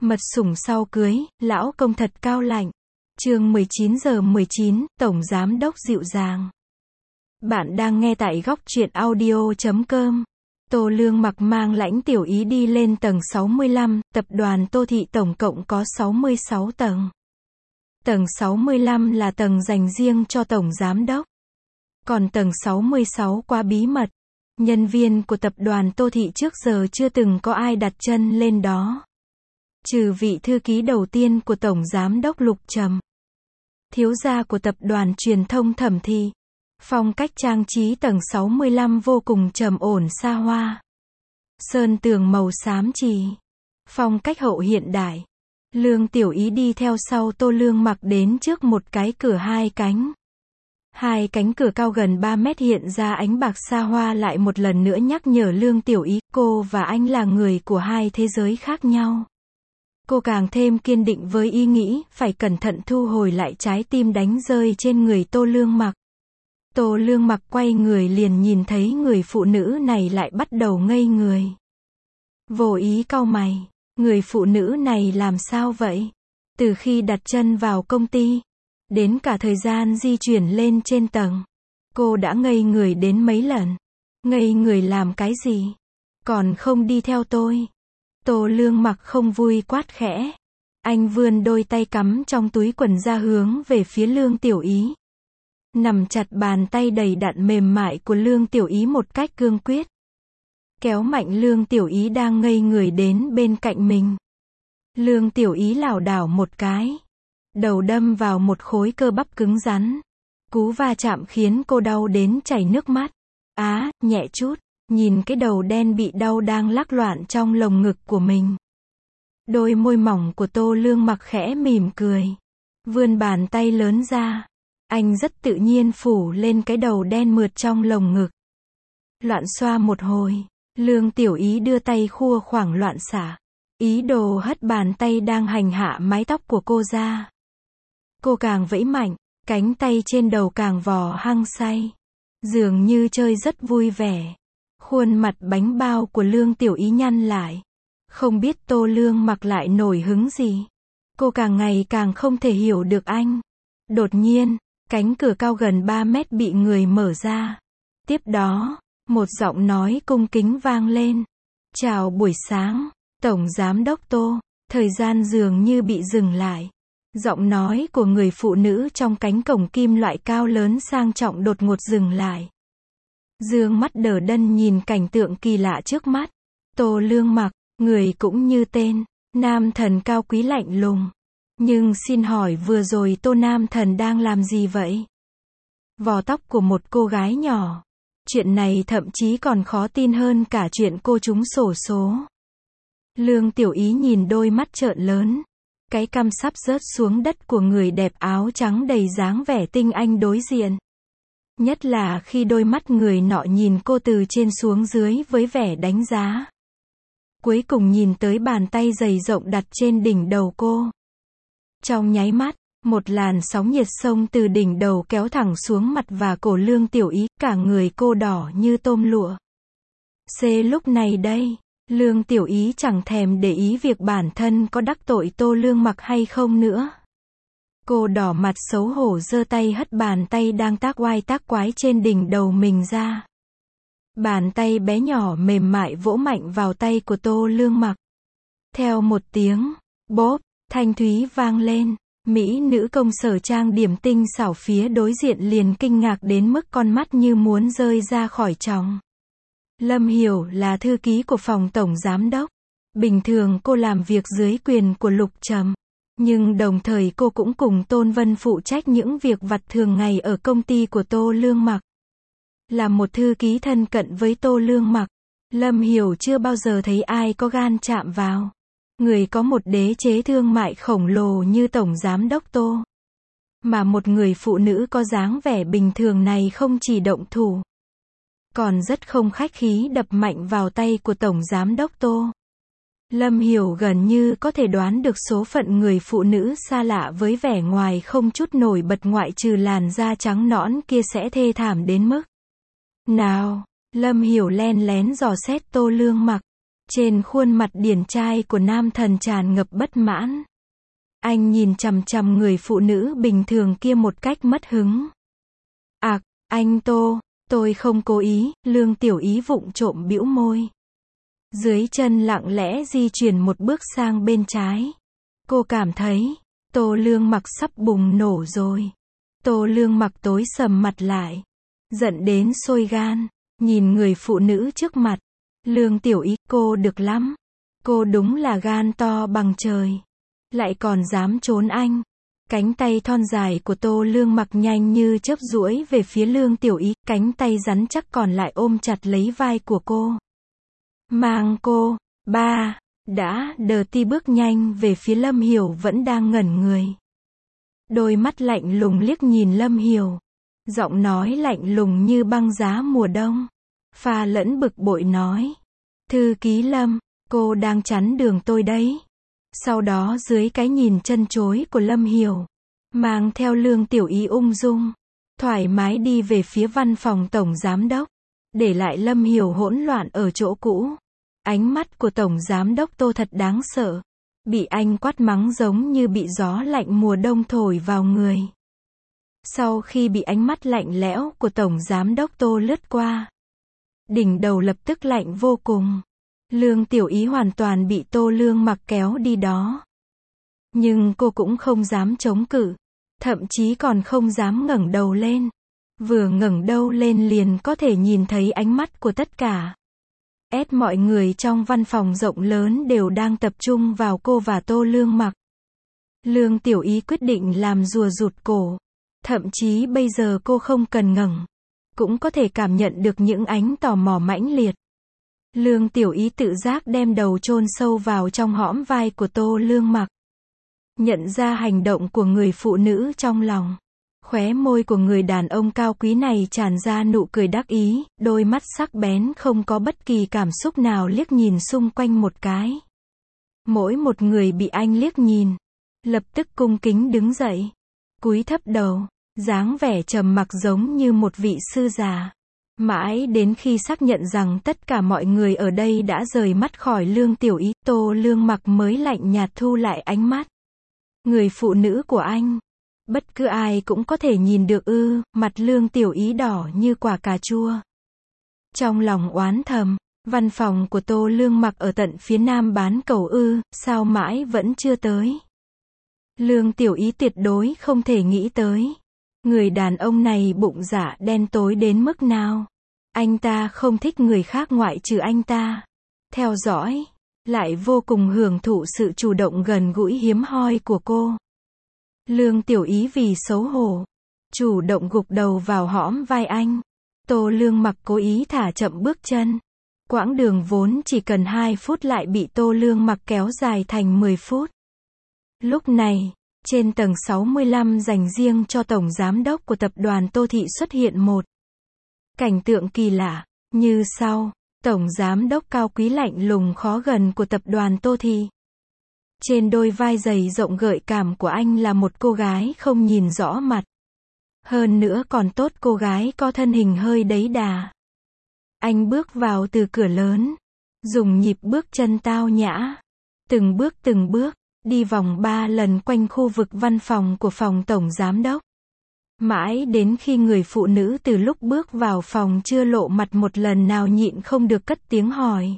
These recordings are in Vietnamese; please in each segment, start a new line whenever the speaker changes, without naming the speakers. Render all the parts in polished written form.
Mật sủng sau cưới, lão công thật cao lạnh. Chương 19:19, Tổng Giám đốc dịu dàng. Bạn đang nghe tại góc truyện audio.com. Tô Lương Mặc mang Lãnh Tiểu Ý đi lên tầng 65, tập đoàn Tô Thị tổng cộng có 66 tầng. Tầng 65 là tầng dành riêng cho Tổng Giám đốc. Còn tầng 66 quá bí mật. Nhân viên của tập đoàn Tô Thị trước giờ chưa từng có ai đặt chân lên đó. Trừ vị thư ký đầu tiên của Tổng Giám đốc Lục Trầm. Thiếu gia của tập đoàn truyền thông Thẩm Thị. Phong cách trang trí tầng 65 vô cùng trầm ổn xa hoa. Sơn tường màu xám chì. Phong cách hậu hiện đại. Lương Tiểu Ý đi theo sau Tô Lương Mặc đến trước một cái cửa hai cánh. Hai cánh cửa cao gần 3 mét hiện ra ánh bạc xa hoa lại một lần nữa nhắc nhở Lương Tiểu Ý, cô và anh là người của hai thế giới khác nhau. Cô càng thêm kiên định với ý nghĩ, phải cẩn thận thu hồi lại trái tim đánh rơi trên người Tô Lương Mặc. Tô Lương Mặc quay người liền nhìn thấy người phụ nữ này lại bắt đầu ngây người. Vô ý cau mày, người phụ nữ này làm sao vậy? Từ khi đặt chân vào công ty, đến cả thời gian di chuyển lên trên tầng, cô đã ngây người đến mấy lần. Ngây người làm cái gì? Còn không đi theo tôi. Tô Lương Mặc không vui quát khẽ. Anh vươn đôi tay cắm trong túi quần ra hướng về phía Lương Tiểu Ý. Nằm chặt bàn tay đầy đặn mềm mại của Lương Tiểu Ý một cách cương quyết. Kéo mạnh Lương Tiểu Ý đang ngây người đến bên cạnh mình. Lương Tiểu Ý lảo đảo một cái. Đầu đâm vào một khối cơ bắp cứng rắn. Cú va chạm khiến cô đau đến chảy nước mắt. Nhẹ chút. Nhìn cái đầu đen bị đau đang lắc loạn trong lồng ngực của mình. Đôi môi mỏng của Tô Lương Mặc khẽ mỉm cười. Vươn bàn tay lớn ra. Anh rất tự nhiên phủ lên cái đầu đen mượt trong lồng ngực. Loạn xoa một hồi. Lương Tiểu Ý đưa tay khua khoảng loạn xả. Ý đồ hất bàn tay đang hành hạ mái tóc của cô ra. Cô càng vẫy mạnh. Cánh tay trên đầu càng vò hăng say. Dường như chơi rất vui vẻ. Khuôn mặt bánh bao của Lương Tiểu Ý nhăn lại. Không biết Tô Lương Mặc lại nổi hứng gì. Cô càng ngày càng không thể hiểu được anh. Đột nhiên, cánh cửa cao gần 3 mét bị người mở ra. Tiếp đó, một giọng nói cung kính vang lên. Chào buổi sáng, Tổng Giám đốc Tô. Thời gian dường như bị dừng lại. Giọng nói của người phụ nữ trong cánh cổng kim loại cao lớn sang trọng đột ngột dừng lại. Dương mắt đờ đẫn nhìn cảnh tượng kỳ lạ trước mắt. Tô Lương Mặc, người cũng như tên, nam thần cao quý lạnh lùng. Nhưng xin hỏi vừa rồi Tô nam thần đang làm gì vậy? Vò tóc của một cô gái nhỏ. Chuyện này thậm chí còn khó tin hơn cả chuyện cô trúng xổ số. Lương Tiểu Ý nhìn đôi mắt trợn lớn. Cái cằm sắp rớt xuống đất của người đẹp áo trắng đầy dáng vẻ tinh anh đối diện. Nhất là khi đôi mắt người nọ nhìn cô từ trên xuống dưới với vẻ đánh giá. Cuối cùng nhìn tới bàn tay dày rộng đặt trên đỉnh đầu cô. Trong nháy mắt, một làn sóng nhiệt xông từ đỉnh đầu kéo thẳng xuống mặt và cổ Lương Tiểu Ý, cả người cô đỏ như tôm lụa. Lúc này đây, Lương Tiểu Ý chẳng thèm để ý việc bản thân có đắc tội Tô Lương Mặc hay không nữa. Cô đỏ mặt xấu hổ giơ tay hất bàn tay đang tác oai tác quái trên đỉnh đầu mình ra. Bàn tay bé nhỏ mềm mại vỗ mạnh vào tay của Tô Lương Mặc. Theo một tiếng, bốp, thanh thúy vang lên, mỹ nữ công sở trang điểm tinh xảo phía đối diện liền kinh ngạc đến mức con mắt như muốn rơi ra khỏi tròng. Lâm Hiểu là thư ký của phòng Tổng Giám đốc. Bình thường cô làm việc dưới quyền của Lục Trầm. Nhưng đồng thời cô cũng cùng Tôn Vân phụ trách những việc vặt thường ngày ở công ty của Tô Lương Mặc. Là một thư ký thân cận với Tô Lương Mặc, Lâm Hiểu chưa bao giờ thấy ai có gan chạm vào. Người có một đế chế thương mại khổng lồ như Tổng Giám đốc Tô. Mà một người phụ nữ có dáng vẻ bình thường này không chỉ động thủ, còn rất không khách khí đập mạnh vào tay của Tổng Giám đốc Tô. Lâm Hiểu gần như có thể đoán được số phận người phụ nữ xa lạ với vẻ ngoài không chút nổi bật ngoại trừ làn da trắng nõn kia sẽ thê thảm đến mức nào. Lâm Hiểu len lén dò xét Tô Lương Mặc. Trên khuôn mặt điển trai của nam thần tràn ngập bất mãn. Anh nhìn chằm chằm người phụ nữ bình thường kia một cách mất hứng. Anh Tô, tôi không cố ý, Lương Tiểu Ý vụng trộm bĩu môi. Dưới chân lặng lẽ di chuyển một bước sang bên trái. Cô cảm thấy, Tô Lương Mặc sắp bùng nổ rồi. Tô Lương Mặc tối sầm mặt lại. Giận đến sôi gan, nhìn người phụ nữ trước mặt. Lương Tiểu Ý, cô được lắm. Cô đúng là gan to bằng trời. Lại còn dám trốn anh. Cánh tay thon dài của Tô Lương Mặc nhanh như chớp duỗi về phía Lương Tiểu Ý, cánh tay rắn chắc còn lại ôm chặt lấy vai của cô. Mang cô, đã, Ti bước nhanh về phía Lâm Hiểu vẫn đang ngẩn người. Đôi mắt lạnh lùng liếc nhìn Lâm Hiểu. Giọng nói lạnh lùng như băng giá mùa đông. Pha lẫn bực bội nói. Thư ký Lâm, cô đang chắn đường tôi đấy. Sau đó dưới cái nhìn chân chối của Lâm Hiểu, mang theo Lương Tiểu Ý ung dung, thoải mái đi về phía văn phòng tổng giám đốc, để lại Lâm Hiểu hỗn loạn ở chỗ cũ. Ánh mắt của tổng giám đốc Tô thật đáng sợ, bị anh quát mắng giống như bị gió lạnh mùa đông thổi vào người. Sau khi bị ánh mắt lạnh lẽo của tổng giám đốc Tô lướt qua, đỉnh đầu lập tức lạnh vô cùng. Lương Tiểu Ý hoàn toàn bị Tô Lương Mặc kéo đi đó. Nhưng cô cũng không dám chống cự, thậm chí còn không dám ngẩng đầu lên. Vừa ngẩng đầu lên liền có thể nhìn thấy ánh mắt của tất cả. Mọi người trong văn phòng rộng lớn đều đang tập trung vào cô và Tô Lương Mặc. Lương Tiểu Ý quyết định làm rùa rụt cổ. Thậm chí bây giờ cô không cần ngẩng, cũng có thể cảm nhận được những ánh tò mò mãnh liệt. Lương Tiểu Ý tự giác đem đầu chôn sâu vào trong hõm vai của Tô Lương Mặc. Nhận ra hành động của người phụ nữ trong lòng. Khóe môi của người đàn ông cao quý này tràn ra nụ cười đắc ý, đôi mắt sắc bén không có bất kỳ cảm xúc nào liếc nhìn xung quanh một cái. Mỗi một người bị anh liếc nhìn, lập tức cung kính đứng dậy, cúi thấp đầu, dáng vẻ trầm mặc giống như một vị sư già. Mãi đến khi xác nhận rằng tất cả mọi người ở đây đã rời mắt khỏi Lương Tiểu Ý, Tô Lương Mặc mới lạnh nhạt thu lại ánh mắt. Người phụ nữ của anh, bất cứ ai cũng có thể nhìn được ư? Mặt Lương Tiểu Ý đỏ như quả cà chua. Trong lòng oán thầm, văn phòng của Tô Lương Mặc ở tận phía nam bán cầu ư, sao mãi vẫn chưa tới? Lương Tiểu Ý tuyệt đối không thể nghĩ tới. Người đàn ông này bụng dạ đen tối đến mức nào? Anh ta không thích người khác ngoại trừ anh ta. Theo dõi, lại vô cùng hưởng thụ sự chủ động gần gũi hiếm hoi của cô. Lương Tiểu Ý vì xấu hổ, chủ động gục đầu vào hõm vai anh. Tô Lương Mặc cố ý thả chậm bước chân. Quãng đường vốn chỉ cần 2 phút lại bị Tô Lương Mặc kéo dài thành 10 phút. Lúc này, trên tầng 65 dành riêng cho tổng giám đốc của tập đoàn Tô Thị xuất hiện một cảnh tượng kỳ lạ, như sau. Tổng giám đốc cao quý lạnh lùng khó gần của tập đoàn Tô Thị. Trên đôi vai dày rộng gợi cảm của anh là một cô gái không nhìn rõ mặt. Hơn nữa còn tốt cô gái có thân hình hơi đấy đà. Anh bước vào từ cửa lớn, dùng nhịp bước chân tao nhã, từng bước, đi vòng 3 lần quanh khu vực văn phòng của phòng tổng giám đốc. Mãi đến khi người phụ nữ từ lúc bước vào phòng chưa lộ mặt một lần nào nhịn không được cất tiếng hỏi.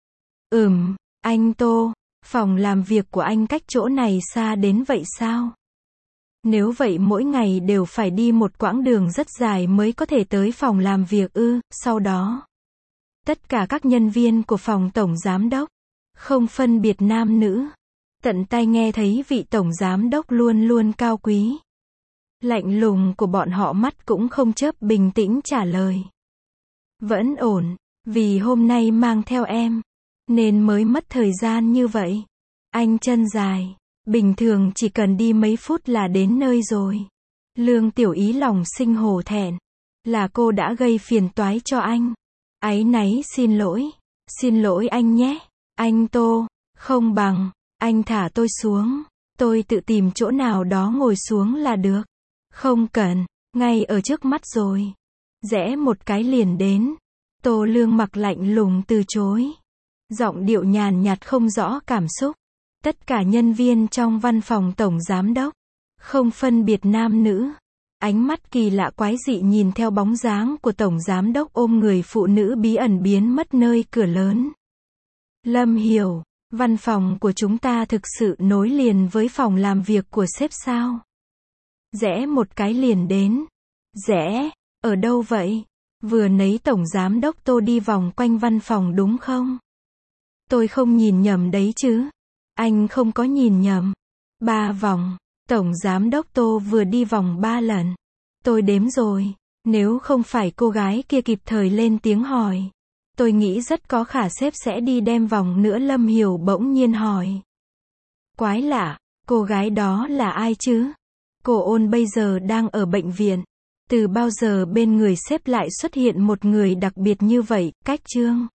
Anh Tô, phòng làm việc của anh cách chỗ này xa đến vậy sao? Nếu vậy mỗi ngày đều phải đi một quãng đường rất dài mới có thể tới phòng làm việc ư? Sau đó, tất cả các nhân viên của phòng tổng giám đốc, không phân biệt nam nữ, tận tai nghe thấy vị tổng giám đốc luôn luôn cao quý, lạnh lùng của bọn họ mắt cũng không chớp bình tĩnh trả lời. Vẫn ổn, vì hôm nay mang theo em, nên mới mất thời gian như vậy. Anh chân dài, bình thường chỉ cần đi mấy phút là đến nơi rồi. Lương Tiểu Ý lòng sinh hổ thẹn, là cô đã gây phiền toái cho anh. Áy náy xin lỗi anh nhé. Anh Tô, không bằng, anh thả tôi xuống, tôi tự tìm chỗ nào đó ngồi xuống là được. Không cần, ngay ở trước mắt rồi. Rẽ một cái liền đến. Tô Lương Mặc lạnh lùng từ chối. Giọng điệu nhàn nhạt không rõ cảm xúc. Tất cả nhân viên trong văn phòng tổng giám đốc, không phân biệt nam nữ, ánh mắt kỳ lạ quái dị nhìn theo bóng dáng của tổng giám đốc ôm người phụ nữ bí ẩn biến mất nơi cửa lớn. Lâm Hiểu, văn phòng của chúng ta thực sự nối liền với phòng làm việc của sếp sao? Rẽ một cái liền đến. Rẽ, ở đâu vậy? Vừa nãy tổng giám đốc Tô đi vòng quanh văn phòng đúng không? Tôi không nhìn nhầm đấy chứ? Anh không có nhìn nhầm. 3 vòng. Tổng giám đốc Tô vừa đi vòng 3 lần. Tôi đếm rồi. Nếu không phải cô gái kia kịp thời lên tiếng hỏi, tôi nghĩ rất có khả sếp sẽ đi đem vòng nữa. Lâm Hiểu bỗng nhiên hỏi. Quái lạ, cô gái đó là ai chứ? Cô Ôn bây giờ đang ở bệnh viện. Từ bao giờ bên người sếp lại xuất hiện một người đặc biệt như vậy? Cách Chương